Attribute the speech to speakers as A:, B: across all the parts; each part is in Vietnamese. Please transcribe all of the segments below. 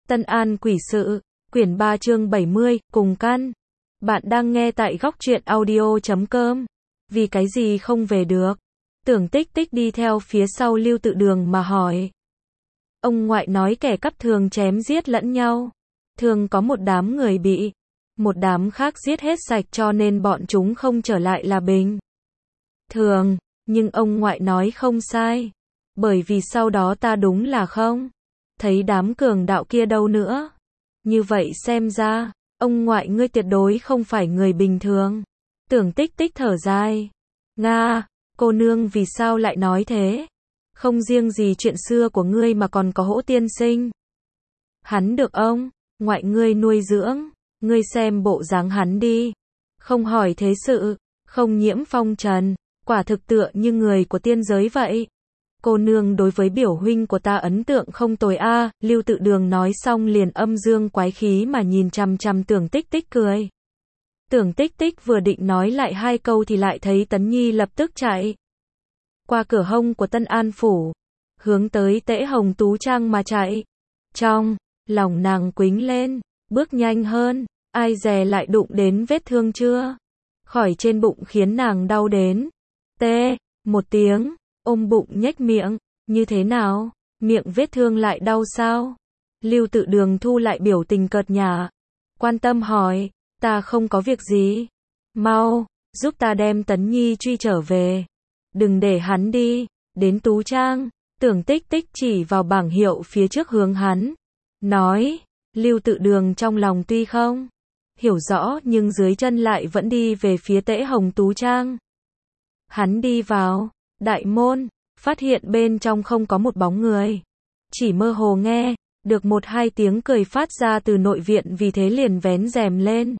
A: Tân An Quỷ Sự, quyển 3 chương 70, cùng căn. Bạn đang nghe tại góc truyện audio.com. Vì cái gì không về được? Tưởng Tích Tích đi theo phía sau Lưu Tự Đường mà hỏi. Ông ngoại nói kẻ cắp thường chém giết lẫn nhau. Thường có một đám người bị, một đám khác giết hết sạch cho nên bọn chúng không trở lại là bình thường. Nhưng ông ngoại nói không sai. Bởi vì sau đó ta đúng là không thấy đám cường đạo kia đâu nữa. Như vậy xem ra, ông ngoại ngươi tuyệt đối không phải người bình thường. Tưởng Tích Tích thở dài. Nga, cô nương vì sao lại nói thế? Không riêng gì chuyện xưa của ngươi mà còn có Hỗ tiên sinh. Hắn được ông ngoại ngươi nuôi dưỡng, ngươi xem bộ dáng hắn đi. Không hỏi thế sự, không nhiễm phong trần, quả thực tựa như người của tiên giới vậy. Cô nương đối với biểu huynh của ta ấn tượng không tồi a. Lưu Tự Đường nói xong liền âm dương quái khí mà nhìn chằm chằm Tưởng Tích Tích cười. Tưởng Tích Tích vừa định nói lại hai câu thì lại thấy Tấn Nhi lập tức chạy qua cửa hông của Tân An Phủ, hướng tới Tễ Hồng Tú Trang mà chạy. Trong lòng nàng quĩnh lên, bước nhanh hơn, ai dè lại đụng đến vết thương chưa khỏi trên bụng khiến nàng đau đến tê một tiếng. Ôm bụng nhếch miệng, như thế nào? Miệng vết thương lại đau sao? Lưu Tự Đường thu lại biểu tình cợt nhả, quan tâm hỏi, ta không có việc gì. Mau, giúp ta đem Tấn Nhi truy trở về. Đừng để hắn đi, đến Tú Trang. Tưởng Tích Tích chỉ vào bảng hiệu phía trước hướng hắn. Nói, Lưu Tự Đường trong lòng tuy không hiểu rõ nhưng dưới chân lại vẫn đi về phía Tễ Hồng Tú Trang. Hắn đi vào đại môn, phát hiện bên trong không có một bóng người. Chỉ mơ hồ nghe được một hai tiếng cười phát ra từ nội viện, vì thế liền vén rèm lên.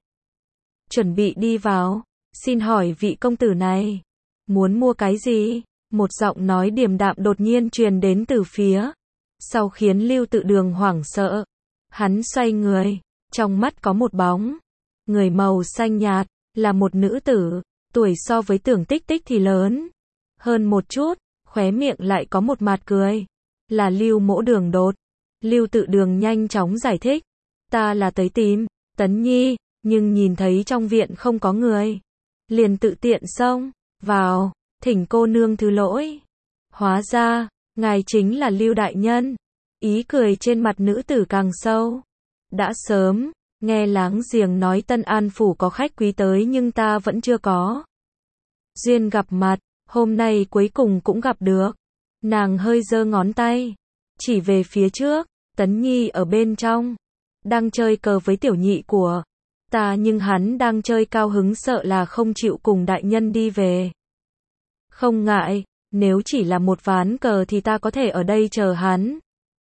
A: Chuẩn bị đi vào. Xin hỏi vị công tử này, muốn mua cái gì? Một giọng nói điềm đạm đột nhiên truyền đến từ phía sau khiến Lưu Tự Đường hoảng sợ. Hắn xoay người, trong mắt có một bóng người màu xanh nhạt, là một nữ tử, tuổi so với Tưởng Tích Tích thì lớn hơn một chút, khóe miệng lại có một mạt cười. Là Lưu Mỗ Đường Đột. Lưu Tự Đường nhanh chóng giải thích. Ta là tới tìm Tấn Nhi, nhưng nhìn thấy trong viện không có người, liền tự tiện xông vào, thỉnh cô nương thứ lỗi. Hóa ra, ngài chính là Lưu đại nhân. Ý cười trên mặt nữ tử càng sâu. Đã sớm nghe láng giềng nói Tân An Phủ có khách quý tới nhưng ta vẫn chưa có duyên gặp mặt. Hôm nay cuối cùng cũng gặp được. Nàng hơi giơ ngón tay, chỉ về phía trước. Tấn Nhi ở bên trong, đang chơi cờ với tiểu nhị của ta, nhưng hắn đang chơi cao hứng, sợ là không chịu cùng đại nhân đi về. Không ngại, nếu chỉ là một ván cờ thì ta có thể ở đây chờ hắn.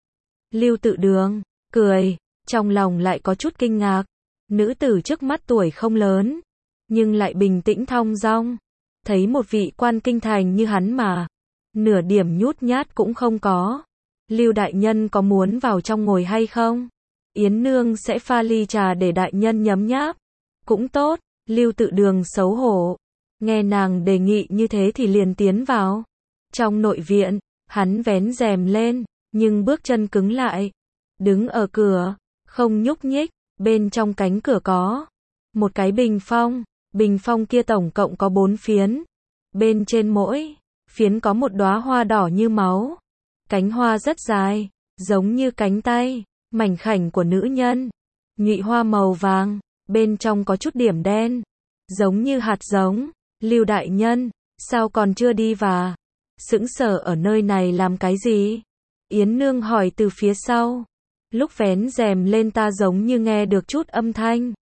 A: Lưu Tự Đường cười, trong lòng lại có chút kinh ngạc. Nữ tử trước mắt tuổi không lớn, nhưng lại bình tĩnh thong dong. Thấy một vị quan kinh thành như hắn mà nửa điểm nhút nhát cũng không có. Lưu đại nhân có muốn vào trong ngồi hay không? Yến nương sẽ pha ly trà để đại nhân nhấm nháp. Cũng tốt. Lưu Tự Đường xấu hổ, nghe nàng đề nghị như thế thì liền tiến vào. Trong nội viện, hắn vén rèm lên, nhưng bước chân cứng lại, đứng ở cửa, không nhúc nhích. Bên trong cánh cửa có một cái bình phong. Bình phong kia tổng cộng có 4 phiến. Bên trên mỗi phiến có một đóa hoa đỏ như máu. Cánh hoa rất dài, giống như cánh tay mảnh khảnh của nữ nhân. Nhụy hoa màu vàng, bên trong có chút điểm đen, giống như hạt giống. Lưu đại nhân, sao còn chưa đi và sững sờ ở nơi này làm cái gì? Yến nương hỏi từ phía sau. Lúc vén rèm lên ta giống như nghe được chút âm thanh.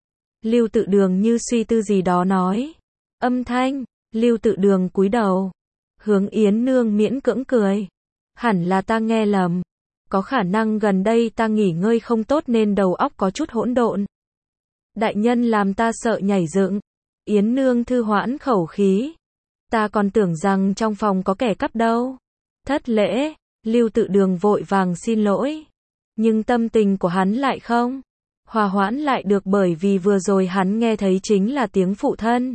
A: Lưu Tự Đường như suy tư gì đó nói. Âm thanh? Lưu Tự Đường cúi đầu, hướng Yến nương miễn cưỡng cười. Hẳn là ta nghe lầm. Có khả năng gần đây ta nghỉ ngơi không tốt nên đầu óc có chút hỗn độn. Đại nhân làm ta sợ nhảy dựng. Yến nương thư hoãn khẩu khí. Ta còn tưởng rằng trong phòng có kẻ cắp đâu. Thất lễ. Lưu Tự Đường vội vàng xin lỗi. Nhưng tâm tình của hắn lại không hòa hoãn lại được, bởi vì vừa rồi hắn nghe thấy chính là tiếng phụ thân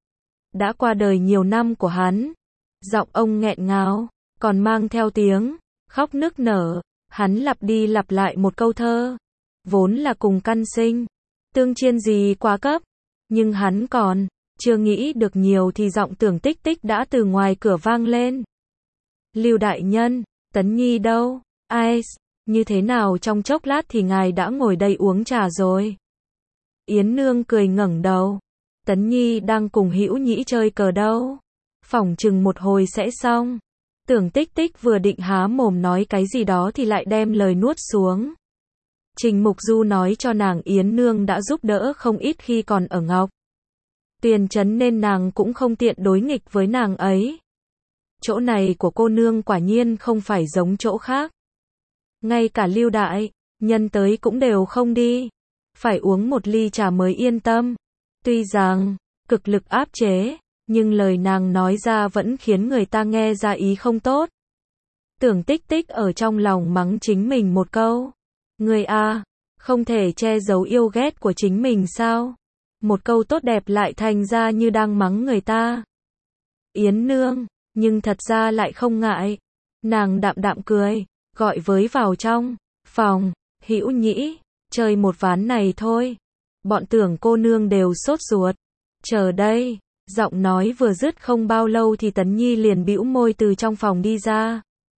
A: đã qua đời nhiều năm của hắn. Giọng ông nghẹn ngào, còn mang theo tiếng khóc nức nở. Hắn lặp đi lặp lại một câu thơ. vốn là cùng căn sinh. Tương chiên gì quá cấp. Nhưng hắn còn chưa nghĩ được nhiều thì giọng Tưởng Tích Tích đã từ ngoài cửa vang lên. Lưu đại nhân, Tấn Nhi đâu? Ai, như thế nào trong chốc lát thì ngài đã ngồi đây uống trà rồi? Yến Nương cười ngẩng đầu. Tấn Nhi đang cùng Hữu Nhĩ chơi cờ đâu. Phỏng chừng một hồi sẽ xong. Tưởng Tích Tích vừa định há mồm nói cái gì đó thì lại đem lời nuốt xuống. Trình Mục Du nói cho nàng Yến Nương đã giúp đỡ không ít khi còn ở Ngọc Tuyền Trấn nên nàng cũng không tiện đối nghịch với nàng ấy. Chỗ này của cô nương quả nhiên không phải giống chỗ khác. Ngay cả Lưu đại nhân tới cũng đều không đi. Phải uống một ly trà mới yên tâm. Tuy rằng cực lực áp chế, nhưng lời nàng nói ra vẫn khiến người ta nghe ra ý không tốt. Tưởng Tích Tích ở trong lòng mắng chính mình một câu. Người a, không thể che giấu yêu ghét của chính mình sao? Một câu tốt đẹp lại thành ra như đang mắng người ta. Yến Nương, nhưng thật ra lại không ngại. Nàng đạm đạm cười, gọi với vào trong phòng. Hữu Nhĩ, chơi một ván này thôi. Bọn Tưởng cô nương đều sốt ruột. Chờ đây. Giọng nói vừa dứt không bao lâu thì Tấn Nhi liền bĩu môi từ trong phòng đi ra.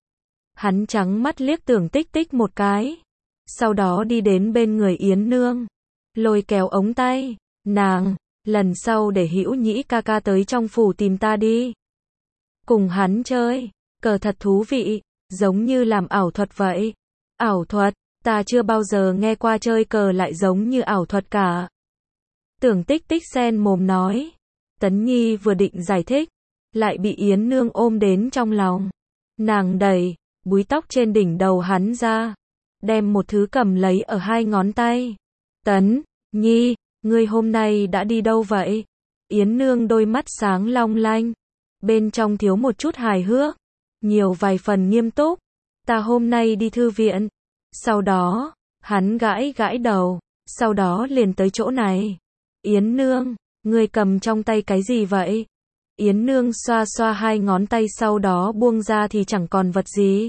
A: Hắn trắng mắt liếc Tưởng Tích Tích một cái. Sau đó đi đến bên người Yến Nương. Lôi kéo ống tay. Nàng, lần sau để Hữu Nhĩ ca ca tới trong phủ tìm ta đi. Cùng hắn chơi, cờ thật thú vị, giống như làm ảo thuật vậy. Ảo thuật, ta chưa bao giờ nghe qua chơi cờ lại giống như ảo thuật cả. Tưởng Tích Tích sen mồm nói. Tấn Nhi vừa định giải thích, lại bị Yến Nương ôm đến trong lòng. Nàng đẩy búi tóc trên đỉnh đầu hắn ra, đem một thứ cầm lấy ở hai ngón tay. Tấn Nhi, ngươi hôm nay đã đi đâu vậy? Yến Nương đôi mắt sáng long lanh, bên trong thiếu một chút hài hước, nhiều vài phần nghiêm túc. Ta hôm nay đi thư viện. Sau đó, hắn gãi gãi đầu, sau đó liền tới chỗ này. Yến Nương, ngươi cầm trong tay cái gì vậy? Yến Nương xoa xoa hai ngón tay sau đó buông ra thì chẳng còn vật gì.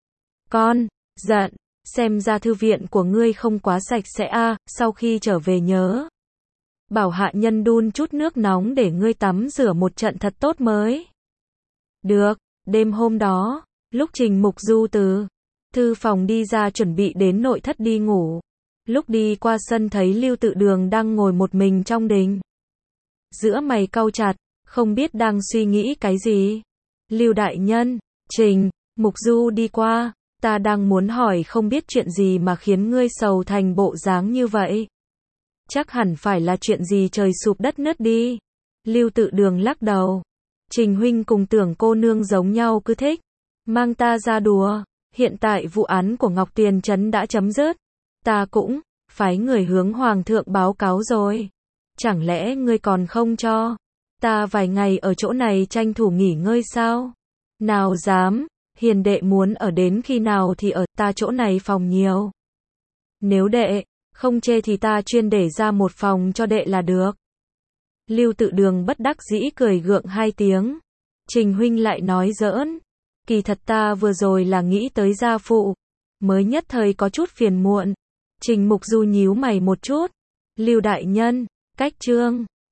A: Con, giận, xem ra thư viện của ngươi không quá sạch sẽ a, sau khi trở về nhớ. Bảo hạ nhân đun chút nước nóng để ngươi tắm rửa một trận thật tốt mới. Được, đêm hôm đó, lúc Trình Mục Du từ thư phòng đi ra chuẩn bị đến nội thất đi ngủ. Lúc đi qua sân thấy Lưu Tự Đường đang ngồi một mình trong đình. Giữa mày cau chặt, không biết đang suy nghĩ cái gì. Lưu đại nhân, Trình Mục Du đi qua, ta đang muốn hỏi không biết chuyện gì mà khiến ngươi sầu thành bộ dáng như vậy. Chắc hẳn phải là chuyện gì trời sụp đất nứt đi. Lưu Tự Đường lắc đầu. Trình huynh cùng Tưởng cô nương giống nhau cứ thích mang ta ra đùa. Hiện tại vụ án của Ngọc Tuyền Trấn đã chấm dứt. Ta cũng phái người hướng hoàng thượng báo cáo rồi. Chẳng lẽ ngươi còn không cho ta vài ngày ở chỗ này tranh thủ nghỉ ngơi sao? Nào dám, hiền đệ muốn ở đến khi nào thì ở, ta chỗ này phòng nhiều. Nếu đệ không chê thì ta chuyên để ra một phòng cho đệ là được. Lưu Tự Đường bất đắc dĩ cười gượng hai tiếng. Trình huynh lại nói giỡn. Kỳ thật ta vừa rồi là nghĩ tới gia phụ. Mới nhất thời có chút phiền muộn. Trình Mục Du nhíu mày một chút. Lưu đại nhân, cách chương